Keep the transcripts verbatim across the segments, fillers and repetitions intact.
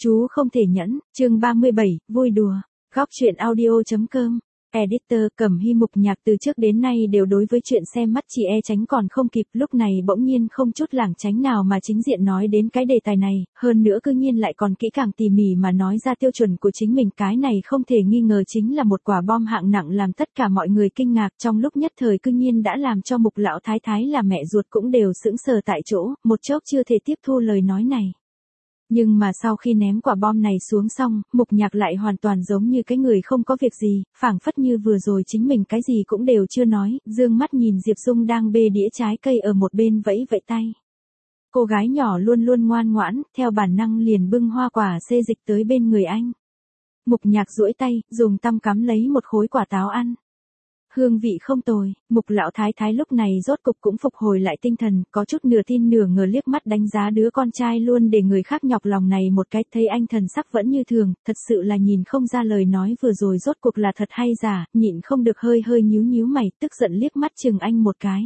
Chú không thể nhẫn, chương ba mươi bảy, vui đùa. Góc truyện audio.com. Editor Cẩm Hy Mục Nhạc từ trước đến nay đều đối với chuyện xem mắt chị e tránh còn không kịp, lúc này bỗng nhiên không chút lảng tránh nào mà chính diện nói đến cái đề tài này, hơn nữa cư nhiên lại còn kỹ càng tỉ mỉ mà nói ra tiêu chuẩn của chính mình, cái này không thể nghi ngờ chính là một quả bom hạng nặng làm tất cả mọi người kinh ngạc, trong lúc nhất thời cư nhiên đã làm cho Mục lão thái thái là mẹ ruột cũng đều sững sờ tại chỗ, một chốc chưa thể tiếp thu lời nói này. Nhưng mà sau khi ném quả bom này xuống xong, Mục Nhạc lại hoàn toàn giống như cái người không có việc gì, phảng phất như vừa rồi chính mình cái gì cũng đều chưa nói, dương mắt nhìn Diệp Dung đang bê đĩa trái cây ở một bên vẫy vẫy tay. Cô gái nhỏ luôn luôn ngoan ngoãn, theo bản năng liền bưng hoa quả xê dịch tới bên người anh. Mục Nhạc duỗi tay, dùng tăm cắm lấy một khối quả táo ăn. Hương vị không tồi, Mục lão thái thái lúc này rốt cục cũng phục hồi lại tinh thần, có chút nửa tin nửa ngờ liếc mắt đánh giá đứa con trai luôn để người khác nhọc lòng này một cái, thấy anh thần sắc vẫn như thường, thật sự là nhìn không ra lời nói vừa rồi rốt cuộc là thật hay giả, nhịn không được hơi hơi nhíu nhíu mày, tức giận liếc mắt chừng anh một cái.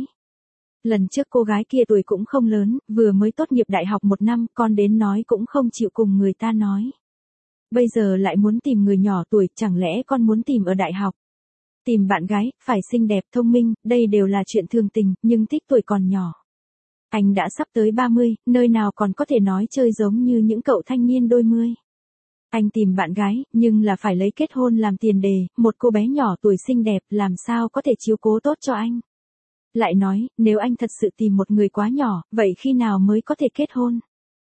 Lần trước cô gái kia tuổi cũng không lớn, vừa mới tốt nghiệp đại học một năm, con đến nói cũng không chịu cùng người ta nói. Bây giờ lại muốn tìm người nhỏ tuổi, chẳng lẽ con muốn tìm ở đại học? Tìm bạn gái, phải xinh đẹp thông minh, đây đều là chuyện thường tình, nhưng thích tuổi còn nhỏ. Anh đã sắp tới ba mươi, nơi nào còn có thể nói chơi giống như những cậu thanh niên đôi mươi. Anh tìm bạn gái, nhưng là phải lấy kết hôn làm tiền đề, một cô bé nhỏ tuổi xinh đẹp làm sao có thể chiếu cố tốt cho anh. Lại nói, nếu anh thật sự tìm một người quá nhỏ, vậy khi nào mới có thể kết hôn?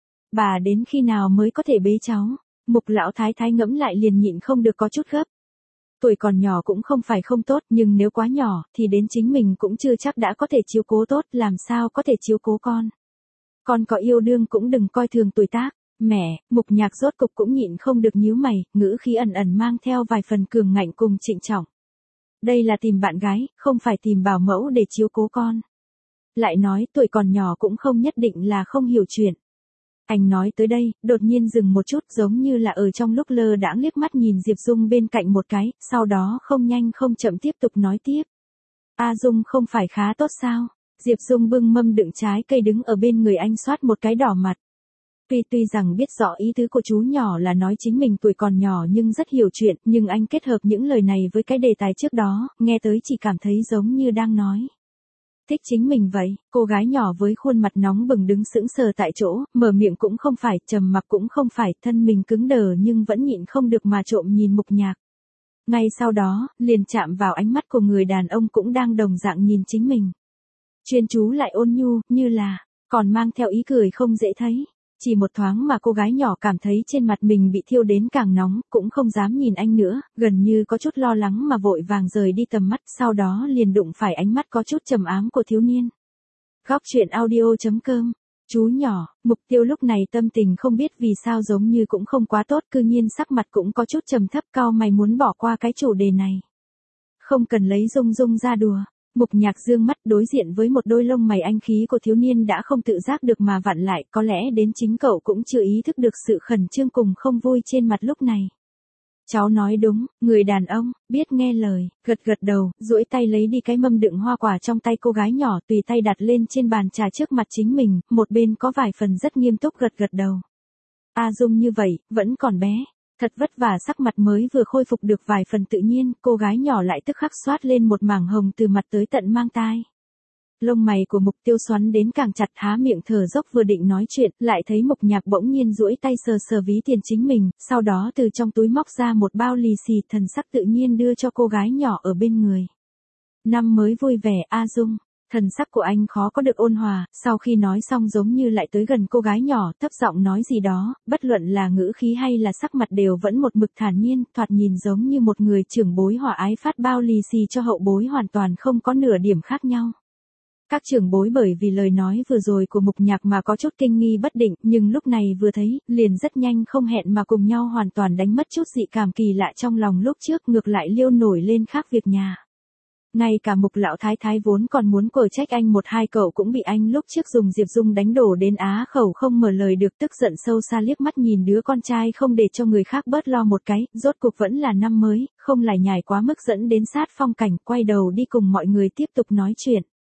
Bà đến khi nào mới có thể bế cháu? Mục lão thái thái ngẫm lại liền nhịn không được có chút gấp. Tuổi còn nhỏ cũng không phải không tốt, nhưng nếu quá nhỏ, thì đến chính mình cũng chưa chắc đã có thể chiếu cố tốt, làm sao có thể chiếu cố con. Con có yêu đương cũng đừng coi thường tuổi tác. Mẹ, Mục Nhạc rốt cục cũng nhịn không được nhíu mày, ngữ khí ẩn ẩn mang theo vài phần cường ngạnh cùng trịnh trọng. Đây là tìm bạn gái, không phải tìm bảo mẫu để chiếu cố con. Lại nói tuổi còn nhỏ cũng không nhất định là không hiểu chuyện. Anh nói tới đây, đột nhiên dừng một chút giống như là ở trong lúc lơ đãng liếc mắt nhìn Diệp Dung bên cạnh một cái, sau đó không nhanh không chậm tiếp tục nói tiếp. A Dung không phải khá tốt sao? Diệp Dung bưng mâm đựng trái cây đứng ở bên người anh xoát một cái đỏ mặt. Tuy tuy rằng biết rõ ý tứ của chú nhỏ là nói chính mình tuổi còn nhỏ nhưng rất hiểu chuyện, nhưng anh kết hợp những lời này với cái đề tài trước đó, nghe tới chỉ cảm thấy giống như đang nói. Thích chính mình vậy, cô gái nhỏ với khuôn mặt nóng bừng đứng sững sờ tại chỗ, mở miệng cũng không phải, trầm mặc cũng không phải, thân mình cứng đờ nhưng vẫn nhịn không được mà trộm nhìn Mục Nhạc. Ngay sau đó, liền chạm vào ánh mắt của người đàn ông cũng đang đồng dạng nhìn chính mình. Chuyên chú lại ôn nhu, như là, còn mang theo ý cười không dễ thấy. Chỉ một thoáng mà cô gái nhỏ cảm thấy trên mặt mình bị thiêu đến càng nóng, cũng không dám nhìn anh nữa, gần như có chút lo lắng mà vội vàng rời đi tầm mắt, sau đó liền đụng phải ánh mắt có chút trầm ám của thiếu niên. Góc truyện audio.com. Chú nhỏ, Mục Tiêu lúc này tâm tình không biết vì sao giống như cũng không quá tốt, cư nhiên sắc mặt cũng có chút trầm thấp, cau mày muốn bỏ qua cái chủ đề này. Không cần lấy Dung Dung ra đùa. Mục Nhạc dương mắt đối diện với một đôi lông mày anh khí của thiếu niên đã không tự giác được mà vặn lại, có lẽ đến chính cậu cũng chưa ý thức được sự khẩn trương cùng không vui trên mặt lúc này. Cháu nói đúng, người đàn ông, biết nghe lời, gật gật đầu, duỗi tay lấy đi cái mâm đựng hoa quả trong tay cô gái nhỏ, tùy tay đặt lên trên bàn trà trước mặt chính mình, một bên có vài phần rất nghiêm túc gật gật đầu. A Dung như vậy, vẫn còn bé. Thật vất vả sắc mặt mới vừa khôi phục được vài phần tự nhiên, cô gái nhỏ lại tức khắc xoát lên một mảng hồng từ mặt tới tận mang tai. Lông mày của Mục Tiêu xoắn đến càng chặt, há miệng thở dốc vừa định nói chuyện, lại thấy Mục Nhạc bỗng nhiên duỗi tay sờ sờ ví tiền chính mình, sau đó từ trong túi móc ra một bao lì xì, thần sắc tự nhiên đưa cho cô gái nhỏ ở bên người. Năm mới vui vẻ A Dung. Thần sắc của anh khó có được ôn hòa, sau khi nói xong giống như lại tới gần cô gái nhỏ, thấp giọng nói gì đó, bất luận là ngữ khí hay là sắc mặt đều vẫn một mực thản nhiên, thoạt nhìn giống như một người trưởng bối hòa ái phát bao lì xì cho hậu bối hoàn toàn không có nửa điểm khác nhau. Các trưởng bối bởi vì lời nói vừa rồi của Mục Nhạc mà có chút kinh nghi bất định, nhưng lúc này vừa thấy, liền rất nhanh không hẹn mà cùng nhau hoàn toàn đánh mất chút dị cảm kỳ lạ trong lòng lúc trước, ngược lại liêu nổi lên khác việc nhà. Ngay cả Mục lão thái thái vốn còn muốn cờ trách anh một hai cậu cũng bị anh lúc trước dùng Diệp Dung đánh đổ đến á khẩu không mở lời được, tức giận sâu xa liếc mắt nhìn đứa con trai không để cho người khác bớt lo một cái, rốt cục vẫn là năm mới, không lải nhải quá mức dẫn đến sát phong cảnh, quay đầu đi cùng mọi người tiếp tục nói chuyện.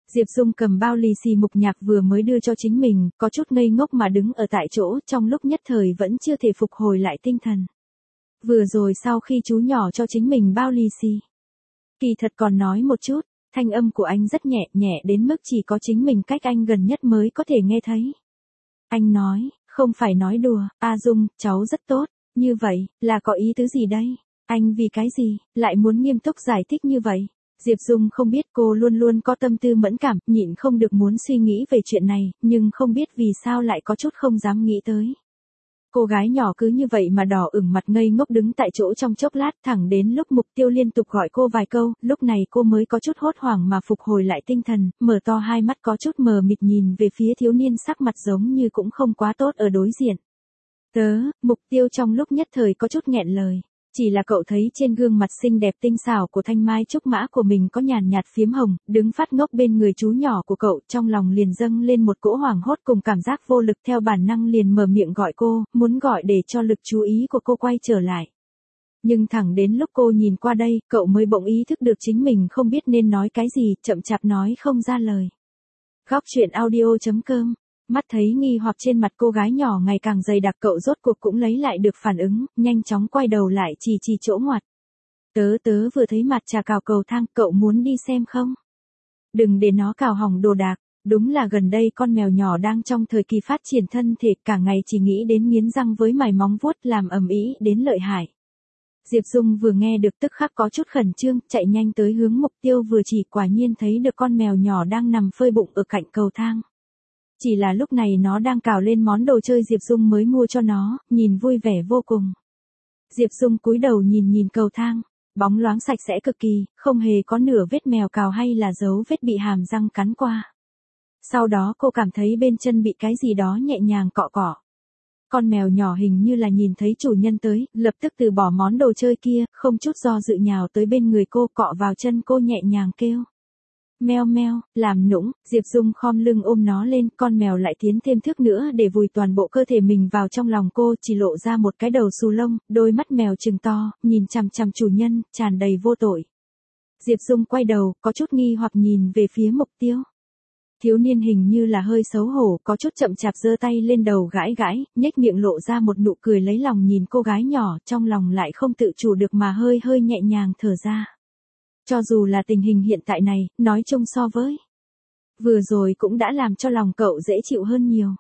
Diệp Dung cầm bao lì xì Mục Nhạc vừa mới đưa cho chính mình, có chút ngây ngốc mà đứng ở tại chỗ, trong lúc nhất thời vẫn chưa thể phục hồi lại tinh thần. Vừa rồi sau khi chú nhỏ cho chính mình bao lì xì, kỳ thật còn nói một chút, thanh âm của anh rất nhẹ, nhẹ đến mức chỉ có chính mình cách anh gần nhất mới có thể nghe thấy. Anh nói, không phải nói đùa, A Dung, cháu rất tốt, như vậy, là có ý tứ gì đây? Anh vì cái gì, lại muốn nghiêm túc giải thích như vậy? Diệp Dung không biết, cô luôn luôn có tâm tư mẫn cảm, nhịn không được muốn suy nghĩ về chuyện này, nhưng không biết vì sao lại có chút không dám nghĩ tới. Cô gái nhỏ cứ như vậy mà đỏ ửng mặt ngây ngốc đứng tại chỗ trong chốc lát, thẳng đến lúc Mục Tiêu liên tục gọi cô vài câu, lúc này cô mới có chút hốt hoảng mà phục hồi lại tinh thần, mở to hai mắt có chút mờ mịt nhìn về phía thiếu niên sắc mặt giống như cũng không quá tốt ở đối diện. Tớ, Mục Tiêu trong lúc nhất thời có chút nghẹn lời. Chỉ là cậu thấy trên gương mặt xinh đẹp tinh xảo của thanh mai trúc mã của mình có nhàn nhạt phiếm hồng, đứng phát ngốc bên người chú nhỏ của cậu, trong lòng liền dâng lên một cỗ hoảng hốt cùng cảm giác vô lực, theo bản năng liền mở miệng gọi cô, muốn gọi để cho lực chú ý của cô quay trở lại. Nhưng thẳng đến lúc cô nhìn qua đây, cậu mới bỗng ý thức được chính mình không biết nên nói cái gì, chậm chạp nói không ra lời. Góc truyện audio chấm com. Mắt thấy nghi hoặc trên mặt cô gái nhỏ ngày càng dày đặc, cậu rốt cuộc cũng lấy lại được phản ứng, nhanh chóng quay đầu lại chỉ chỉ chỗ ngoặt. Tớ tớ vừa thấy mặt trà cào cầu thang, cậu muốn đi xem không? Đừng để nó cào hỏng đồ đạc, đúng là gần đây con mèo nhỏ đang trong thời kỳ phát triển thân thể, cả ngày chỉ nghĩ đến nghiến răng với mài móng vuốt làm ầm ĩ đến lợi hại. Diệp Dung vừa nghe được tức khắc có chút khẩn trương, chạy nhanh tới hướng Mục Tiêu vừa chỉ, quả nhiên thấy được con mèo nhỏ đang nằm phơi bụng ở cạnh cầu thang. Chỉ là lúc này nó đang cào lên món đồ chơi Diệp Dung mới mua cho nó, nhìn vui vẻ vô cùng. Diệp Dung cúi đầu nhìn nhìn cầu thang, bóng loáng sạch sẽ cực kỳ, không hề có nửa vết mèo cào hay là dấu vết bị hàm răng cắn qua. Sau đó cô cảm thấy bên chân bị cái gì đó nhẹ nhàng cọ cọ. Con mèo nhỏ hình như là nhìn thấy chủ nhân tới, lập tức từ bỏ món đồ chơi kia, không chút do dự nhào tới bên người cô, cọ vào chân cô nhẹ nhàng kêu. Meo meo, làm nũng, Diệp Dung khom lưng ôm nó lên, con mèo lại tiến thêm thước nữa để vùi toàn bộ cơ thể mình vào trong lòng cô, chỉ lộ ra một cái đầu xù lông, đôi mắt mèo trừng to, nhìn chằm chằm chủ nhân, tràn đầy vô tội. Diệp Dung quay đầu, có chút nghi hoặc nhìn về phía Mục Tiêu. Thiếu niên hình như là hơi xấu hổ, có chút chậm chạp giơ tay lên đầu gãi gãi, nhếch miệng lộ ra một nụ cười lấy lòng nhìn cô gái nhỏ, trong lòng lại không tự chủ được mà hơi hơi nhẹ nhàng thở ra. Cho dù là tình hình hiện tại này, nói chung so với vừa rồi cũng đã làm cho lòng cậu dễ chịu hơn nhiều.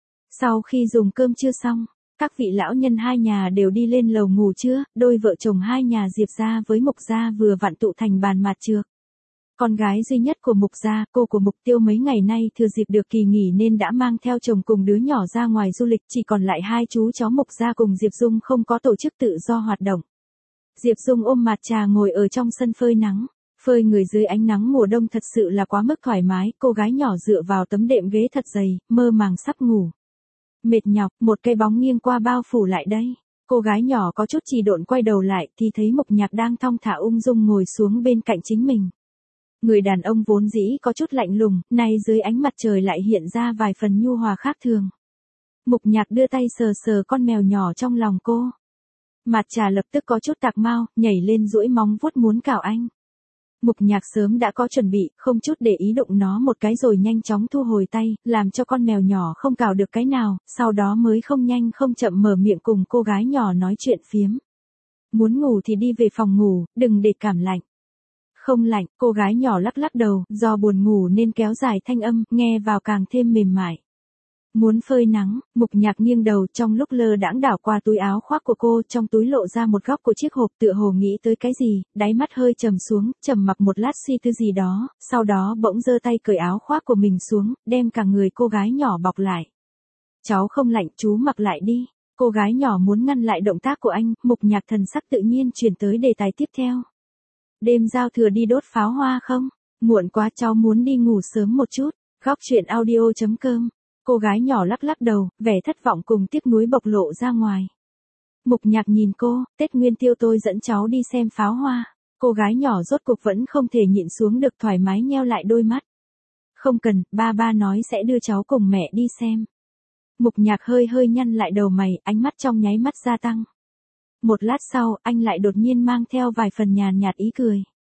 Sau khi dùng cơm trưa xong, các vị lão nhân hai nhà đều đi lên lầu ngủ trưa, đôi vợ chồng hai nhà Diệp gia với Mục gia vừa vặn tụ thành bàn mạt trược. Con gái duy nhất của Mục gia, cô của Mục Tiêu mấy ngày nay thừa dịp được kỳ nghỉ nên đã mang theo chồng cùng đứa nhỏ ra ngoài du lịch, chỉ còn lại hai chú cháu Mục gia cùng Diệp Dung không có tổ chức tự do hoạt động. Diệp Dung ôm mặt trà ngồi ở trong sân phơi nắng, phơi người dưới ánh nắng mùa đông thật sự là quá mức thoải mái, cô gái nhỏ dựa vào tấm đệm ghế thật dày, mơ màng sắp ngủ. Mệt nhọc, một cái bóng nghiêng qua bao phủ lại đây. Cô gái nhỏ có chút trì độn quay đầu lại thì thấy Mục Nhạc đang thong thả ung dung ngồi xuống bên cạnh chính mình. Người đàn ông vốn dĩ có chút lạnh lùng, nay dưới ánh mặt trời lại hiện ra vài phần nhu hòa khác thường. Mục Nhạc đưa tay sờ sờ con mèo nhỏ trong lòng cô. Mặt trà lập tức có chút tạc mau, nhảy lên duỗi móng vuốt muốn cào anh. Mục Nhạc sớm đã có chuẩn bị, không chút để ý đụng nó một cái rồi nhanh chóng thu hồi tay, làm cho con mèo nhỏ không cào được cái nào, sau đó mới không nhanh không chậm mở miệng cùng cô gái nhỏ nói chuyện phiếm. Muốn ngủ thì đi về phòng ngủ, đừng để cảm lạnh. Không lạnh, cô gái nhỏ lắc lắc đầu, do buồn ngủ nên kéo dài thanh âm, nghe vào càng thêm mềm mại. Muốn phơi nắng, Mục Nhạc nghiêng đầu trong lúc lơ đãng đảo qua túi áo khoác của cô, trong túi lộ ra một góc của chiếc hộp, tựa hồ nghĩ tới cái gì, đáy mắt hơi trầm xuống, trầm mặc một lát suy tư gì đó, sau đó bỗng giơ tay cởi áo khoác của mình xuống, đem cả người cô gái nhỏ bọc lại. Cháu không lạnh, chú mặc lại đi. Cô gái nhỏ muốn ngăn lại động tác của anh, Mục Nhạc thần sắc tự nhiên chuyển tới đề tài tiếp theo. Đêm giao thừa đi đốt pháo hoa không? Muộn quá, cháu muốn đi ngủ sớm một chút. Góc truyện audio chấm com. Cô gái nhỏ lắc lắc đầu, vẻ thất vọng cùng tiếc nuối bộc lộ ra ngoài. Mục Nhạc nhìn cô, Tết Nguyên Tiêu tôi dẫn cháu đi xem pháo hoa. Cô gái nhỏ rốt cuộc vẫn không thể nhịn xuống được, thoải mái nheo lại đôi mắt. Không cần, ba ba nói sẽ đưa cháu cùng mẹ đi xem. Mục Nhạc hơi hơi nhăn lại đầu mày, ánh mắt trong nháy mắt gia tăng. Một lát sau, anh lại đột nhiên mang theo vài phần nhàn nhạt ý cười.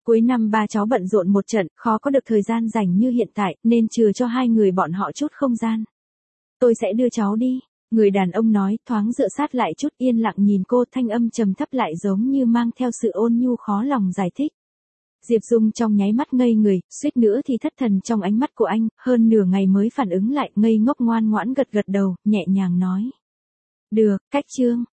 Cuối năm ba cháu bận rộn một trận, khó có được thời gian rảnh như hiện tại, nên chừa cho hai người bọn họ chút không gian. Tôi sẽ đưa cháu đi. Người đàn ông nói, thoáng dựa sát lại chút, yên lặng nhìn cô, thanh âm trầm thấp lại giống như mang theo sự ôn nhu khó lòng giải thích. Diệp Dung trong nháy mắt ngây người, suýt nữa thì thất thần trong ánh mắt của anh, hơn nửa ngày mới phản ứng lại, ngây ngốc ngoan ngoãn gật gật đầu, nhẹ nhàng nói. Được, cách chương.